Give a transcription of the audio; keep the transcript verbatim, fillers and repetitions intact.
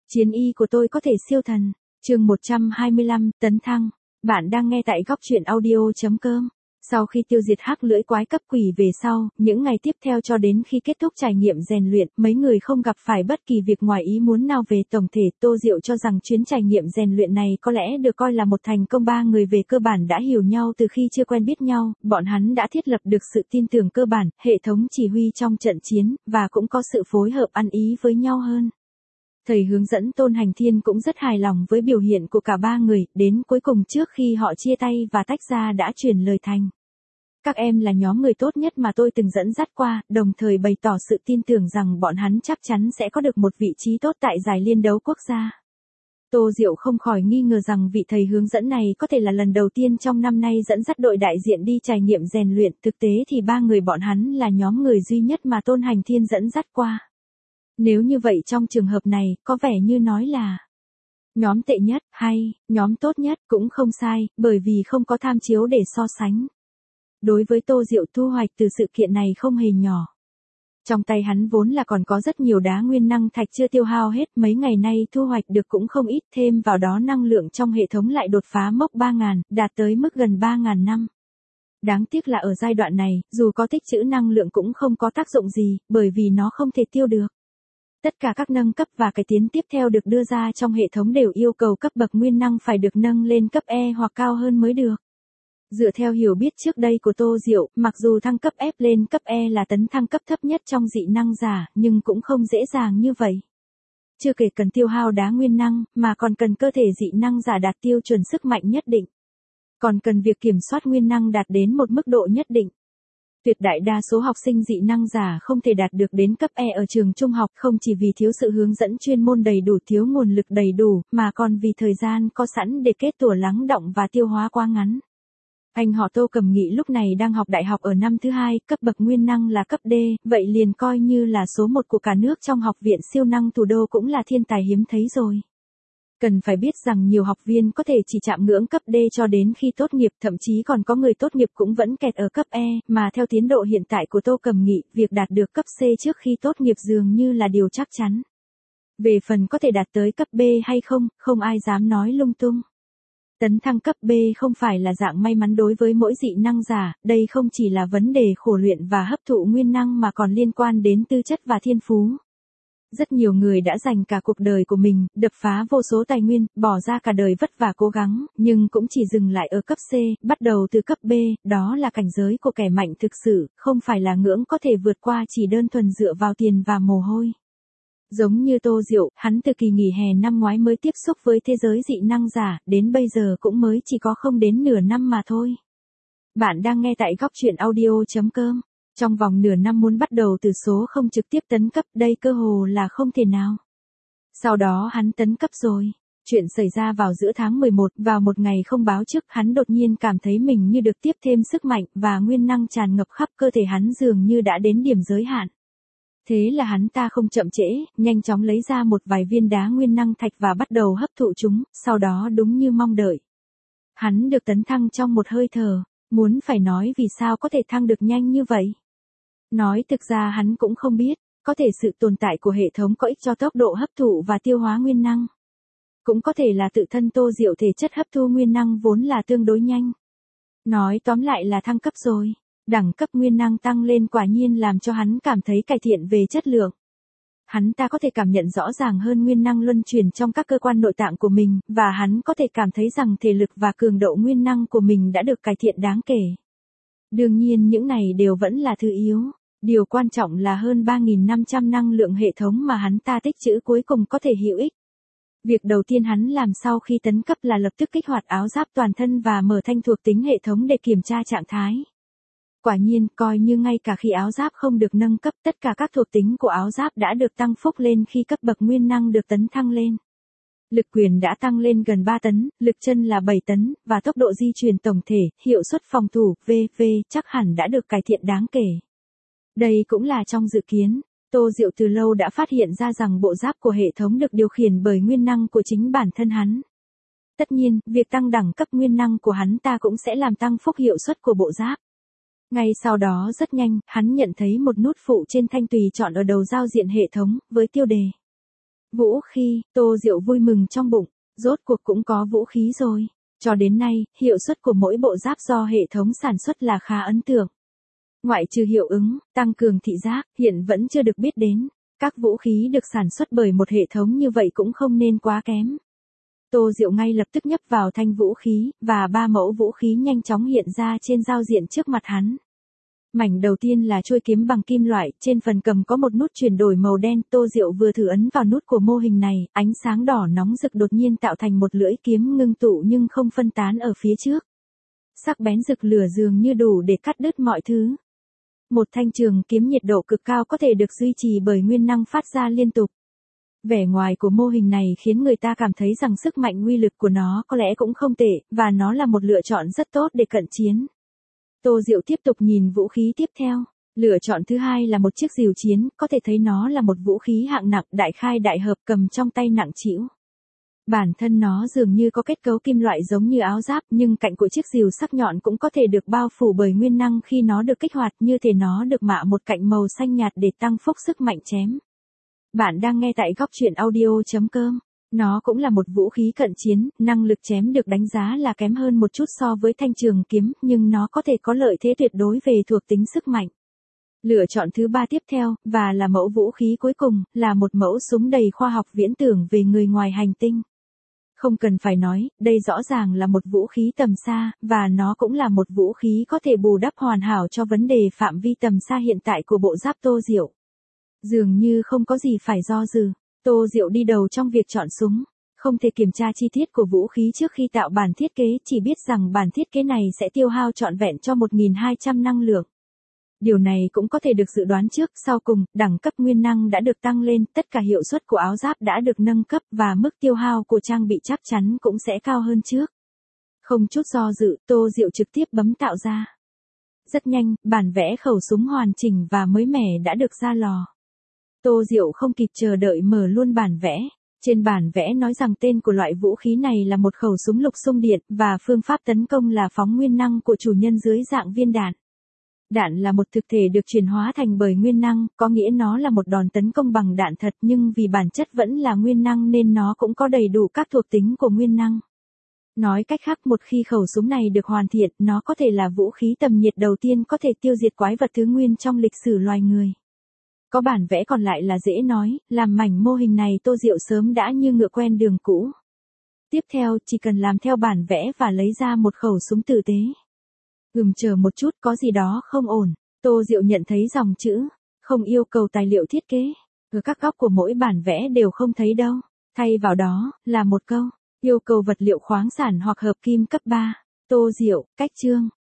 Chiến y của tôi có thể siêu thần. Chương một trăm hai mươi lăm, tấn thăng. Bạn đang nghe tại góc truyện audio chấm com. Sau khi tiêu diệt hắc lưỡi quái cấp quỷ về sau, những ngày tiếp theo cho đến khi kết thúc trải nghiệm rèn luyện, mấy người không gặp phải bất kỳ việc ngoài ý muốn nào về tổng thể. Tô Diệu cho rằng chuyến trải nghiệm rèn luyện này có lẽ được coi là một thành công. Ba người về cơ bản đã hiểu nhau từ khi chưa quen biết nhau, bọn hắn đã thiết lập được sự tin tưởng cơ bản, hệ thống chỉ huy trong trận chiến, và cũng có sự phối hợp ăn ý với nhau hơn. Thầy hướng dẫn Tôn Hành Thiên cũng rất hài lòng với biểu hiện của cả ba người, đến cuối cùng trước khi họ chia tay và tách ra đã truyền lời thành. Các em là nhóm người tốt nhất mà tôi từng dẫn dắt qua, đồng thời bày tỏ sự tin tưởng rằng bọn hắn chắc chắn sẽ có được một vị trí tốt tại giải liên đấu quốc gia. Tô Diệu không khỏi nghi ngờ rằng vị thầy hướng dẫn này có thể là lần đầu tiên trong năm nay dẫn dắt đội đại diện đi trải nghiệm rèn luyện, thực tế thì ba người bọn hắn là nhóm người duy nhất mà Tôn Hành Thiên dẫn dắt qua. Nếu như vậy trong trường hợp này, có vẻ như nói là nhóm tệ nhất, hay, nhóm tốt nhất, cũng không sai, bởi vì không có tham chiếu để so sánh. Đối với Tô Diệu, thu hoạch từ sự kiện này không hề nhỏ. Trong tay hắn vốn là còn có rất nhiều đá nguyên năng thạch chưa tiêu hao hết, mấy ngày nay thu hoạch được cũng không ít, thêm vào đó năng lượng trong hệ thống lại đột phá mốc ba nghìn, đạt tới mức gần ba nghìn năm. Đáng tiếc là ở giai đoạn này, dù có tích trữ năng lượng cũng không có tác dụng gì, bởi vì nó không thể tiêu được. Tất cả các nâng cấp và cải tiến tiếp theo được đưa ra trong hệ thống đều yêu cầu cấp bậc nguyên năng phải được nâng lên cấp E hoặc cao hơn mới được. Dựa theo hiểu biết trước đây của Tô Diệu, mặc dù thăng cấp F lên cấp E là tấn thăng cấp thấp nhất trong dị năng giả, nhưng cũng không dễ dàng như vậy. Chưa kể cần tiêu hao đá nguyên năng, mà còn cần cơ thể dị năng giả đạt tiêu chuẩn sức mạnh nhất định. Còn cần việc kiểm soát nguyên năng đạt đến một mức độ nhất định. Tuyệt đại đa số học sinh dị năng giả không thể đạt được đến cấp E ở trường trung học, không chỉ vì thiếu sự hướng dẫn chuyên môn đầy đủ, thiếu nguồn lực đầy đủ, mà còn vì thời gian có sẵn để kết tủa lắng đọng và tiêu hóa quá ngắn. Anh họ Tô Cẩm Nghị lúc này đang học đại học ở năm thứ hai, cấp bậc nguyên năng là cấp D, vậy liền coi như là số một của cả nước trong học viện siêu năng thủ đô, cũng là thiên tài hiếm thấy rồi. Cần phải biết rằng nhiều học viên có thể chỉ chạm ngưỡng cấp D cho đến khi tốt nghiệp, thậm chí còn có người tốt nghiệp cũng vẫn kẹt ở cấp E, mà theo tiến độ hiện tại của Tô Cẩm Nghị, việc đạt được cấp C trước khi tốt nghiệp dường như là điều chắc chắn. Về phần có thể đạt tới cấp B hay không, không ai dám nói lung tung. Tấn thăng cấp B không phải là dạng may mắn đối với mỗi dị năng giả, đây không chỉ là vấn đề khổ luyện và hấp thụ nguyên năng mà còn liên quan đến tư chất và thiên phú. Rất nhiều người đã dành cả cuộc đời của mình, đập phá vô số tài nguyên, bỏ ra cả đời vất vả cố gắng, nhưng cũng chỉ dừng lại ở cấp C, bắt đầu từ cấp B, đó là cảnh giới của kẻ mạnh thực sự, không phải là ngưỡng có thể vượt qua chỉ đơn thuần dựa vào tiền và mồ hôi. Giống như Tô Diệu, hắn từ kỳ nghỉ hè năm ngoái mới tiếp xúc với thế giới dị năng giả, đến bây giờ cũng mới chỉ có không đến nửa năm mà thôi. Bạn đang nghe tại góc truyện audio chấm com. Trong vòng nửa năm muốn bắt đầu từ số không trực tiếp tấn cấp, đây cơ hồ là không thể nào. Sau đó hắn tấn cấp rồi. Chuyện xảy ra vào giữa tháng mười một, vào một ngày không báo trước, hắn đột nhiên cảm thấy mình như được tiếp thêm sức mạnh, và nguyên năng tràn ngập khắp cơ thể hắn, dường như đã đến điểm giới hạn. Thế là hắn ta không chậm trễ, nhanh chóng lấy ra một vài viên đá nguyên năng thạch và bắt đầu hấp thụ chúng, sau đó đúng như mong đợi. Hắn được tấn thăng trong một hơi thở, muốn phải nói vì sao có thể thăng được nhanh như vậy. Nói thực ra hắn cũng không biết, có thể sự tồn tại của hệ thống có ích cho tốc độ hấp thụ và tiêu hóa nguyên năng. Cũng có thể là tự thân Tô Diệu thể chất hấp thu nguyên năng vốn là tương đối nhanh. Nói tóm lại là thăng cấp rồi. Đẳng cấp nguyên năng tăng lên quả nhiên làm cho hắn cảm thấy cải thiện về chất lượng. Hắn ta có thể cảm nhận rõ ràng hơn nguyên năng luân chuyển trong các cơ quan nội tạng của mình, và hắn có thể cảm thấy rằng thể lực và cường độ nguyên năng của mình đã được cải thiện đáng kể. Đương nhiên những này đều vẫn là thứ yếu. Điều quan trọng là hơn ba nghìn năm trăm năng lượng hệ thống mà hắn ta tích trữ cuối cùng có thể hữu ích. Việc đầu tiên hắn làm sau khi tấn cấp là lập tức kích hoạt áo giáp toàn thân và mở thanh thuộc tính hệ thống để kiểm tra trạng thái. Quả nhiên, coi như ngay cả khi áo giáp không được nâng cấp, tất cả các thuộc tính của áo giáp đã được tăng phúc lên khi cấp bậc nguyên năng được tấn thăng lên. Lực quyền đã tăng lên gần ba tấn, lực chân là bảy tấn, và tốc độ di chuyển tổng thể, hiệu suất phòng thủ, vân vân chắc hẳn đã được cải thiện đáng kể. Đây cũng là trong dự kiến. Tô Diệu từ lâu đã phát hiện ra rằng bộ giáp của hệ thống được điều khiển bởi nguyên năng của chính bản thân hắn. Tất nhiên, việc tăng đẳng cấp nguyên năng của hắn ta cũng sẽ làm tăng phúc hiệu suất của bộ giáp. Ngay sau đó rất nhanh, hắn nhận thấy một nút phụ trên thanh tùy chọn ở đầu giao diện hệ thống, với tiêu đề Vũ khí, Tô Diệu vui mừng trong bụng, rốt cuộc cũng có vũ khí rồi. Cho đến nay, hiệu suất của mỗi bộ giáp do hệ thống sản xuất là khá ấn tượng. Ngoại trừ hiệu ứng, tăng cường thị giác, hiện vẫn chưa được biết đến. Các vũ khí được sản xuất bởi một hệ thống như vậy cũng không nên quá kém. Tô Diệu ngay lập tức nhấp vào thanh vũ khí, và ba mẫu vũ khí nhanh chóng hiện ra trên giao diện trước mặt hắn. Mảnh đầu tiên là chuôi kiếm bằng kim loại, trên phần cầm có một nút chuyển đổi màu đen. Tô Diệu vừa thử ấn vào nút của mô hình này, ánh sáng đỏ nóng rực đột nhiên tạo thành một lưỡi kiếm ngưng tụ nhưng không phân tán ở phía trước. Sắc bén rực lửa dường như đủ để cắt đứt mọi thứ. Một thanh trường kiếm nhiệt độ cực cao có thể được duy trì bởi nguyên năng phát ra liên tục. Vẻ ngoài của mô hình này khiến người ta cảm thấy rằng sức mạnh uy lực của nó có lẽ cũng không tệ, và nó là một lựa chọn rất tốt để cận chiến. Tô Diệu tiếp tục nhìn vũ khí tiếp theo. Lựa chọn thứ hai là một chiếc rìu chiến, có thể thấy nó là một vũ khí hạng nặng đại khai đại hợp cầm trong tay nặng trĩu. Bản thân nó dường như có kết cấu kim loại giống như áo giáp, nhưng cạnh của chiếc rìu sắc nhọn cũng có thể được bao phủ bởi nguyên năng khi nó được kích hoạt, như thể nó được mạ một cạnh màu xanh nhạt để tăng phúc sức mạnh chém. Bạn đang nghe tại góc truyện audio chấm com. Nó cũng là một vũ khí cận chiến, năng lực chém được đánh giá là kém hơn một chút so với thanh trường kiếm, nhưng nó có thể có lợi thế tuyệt đối về thuộc tính sức mạnh. Lựa chọn thứ ba tiếp theo, và là mẫu vũ khí cuối cùng, là một mẫu súng đầy khoa học viễn tưởng về người ngoài hành tinh. Không cần phải nói, đây rõ ràng là một vũ khí tầm xa, và nó cũng là một vũ khí có thể bù đắp hoàn hảo cho vấn đề phạm vi tầm xa hiện tại của bộ giáp Tô Diệu. Dường như không có gì phải do dự, Tô Diệu đi đầu trong việc chọn súng. Không thể kiểm tra chi tiết của vũ khí trước khi tạo bản thiết kế, chỉ biết rằng bản thiết kế này sẽ tiêu hao trọn vẹn cho một nghìn hai trăm năng lượng. Điều này cũng có thể được dự đoán trước. Sau cùng, đẳng cấp nguyên năng đã được tăng lên, tất cả hiệu suất của áo giáp đã được nâng cấp, và mức tiêu hao của trang bị chắc chắn cũng sẽ cao hơn trước. Không chút do dự, Tô Diệu trực tiếp bấm tạo ra. Rất nhanh, bản vẽ khẩu súng hoàn chỉnh và mới mẻ đã được ra lò. Tô Diệu không kịp chờ đợi mở luôn bản vẽ. Trên bản vẽ nói rằng tên của loại vũ khí này là một khẩu súng lục xung điện, và phương pháp tấn công là phóng nguyên năng của chủ nhân dưới dạng viên đạn. Đạn là một thực thể được chuyển hóa thành bởi nguyên năng, có nghĩa nó là một đòn tấn công bằng đạn thật, nhưng vì bản chất vẫn là nguyên năng nên nó cũng có đầy đủ các thuộc tính của nguyên năng. Nói cách khác, một khi khẩu súng này được hoàn thiện, nó có thể là vũ khí tầm nhiệt đầu tiên có thể tiêu diệt quái vật thứ nguyên trong lịch sử loài người. Có bản vẽ còn lại là dễ nói, làm mảnh mô hình này Tô Diệu sớm đã như ngựa quen đường cũ. Tiếp theo, chỉ cần làm theo bản vẽ và lấy ra một khẩu súng tử tế. Ừm chờ một chút, có gì đó không ổn. Tô Diệu nhận thấy dòng chữ, không yêu cầu tài liệu thiết kế. Ở các góc của mỗi bản vẽ đều không thấy đâu. Thay vào đó, là một câu, yêu cầu vật liệu khoáng sản hoặc hợp kim cấp ba. Tô Diệu, cách chương.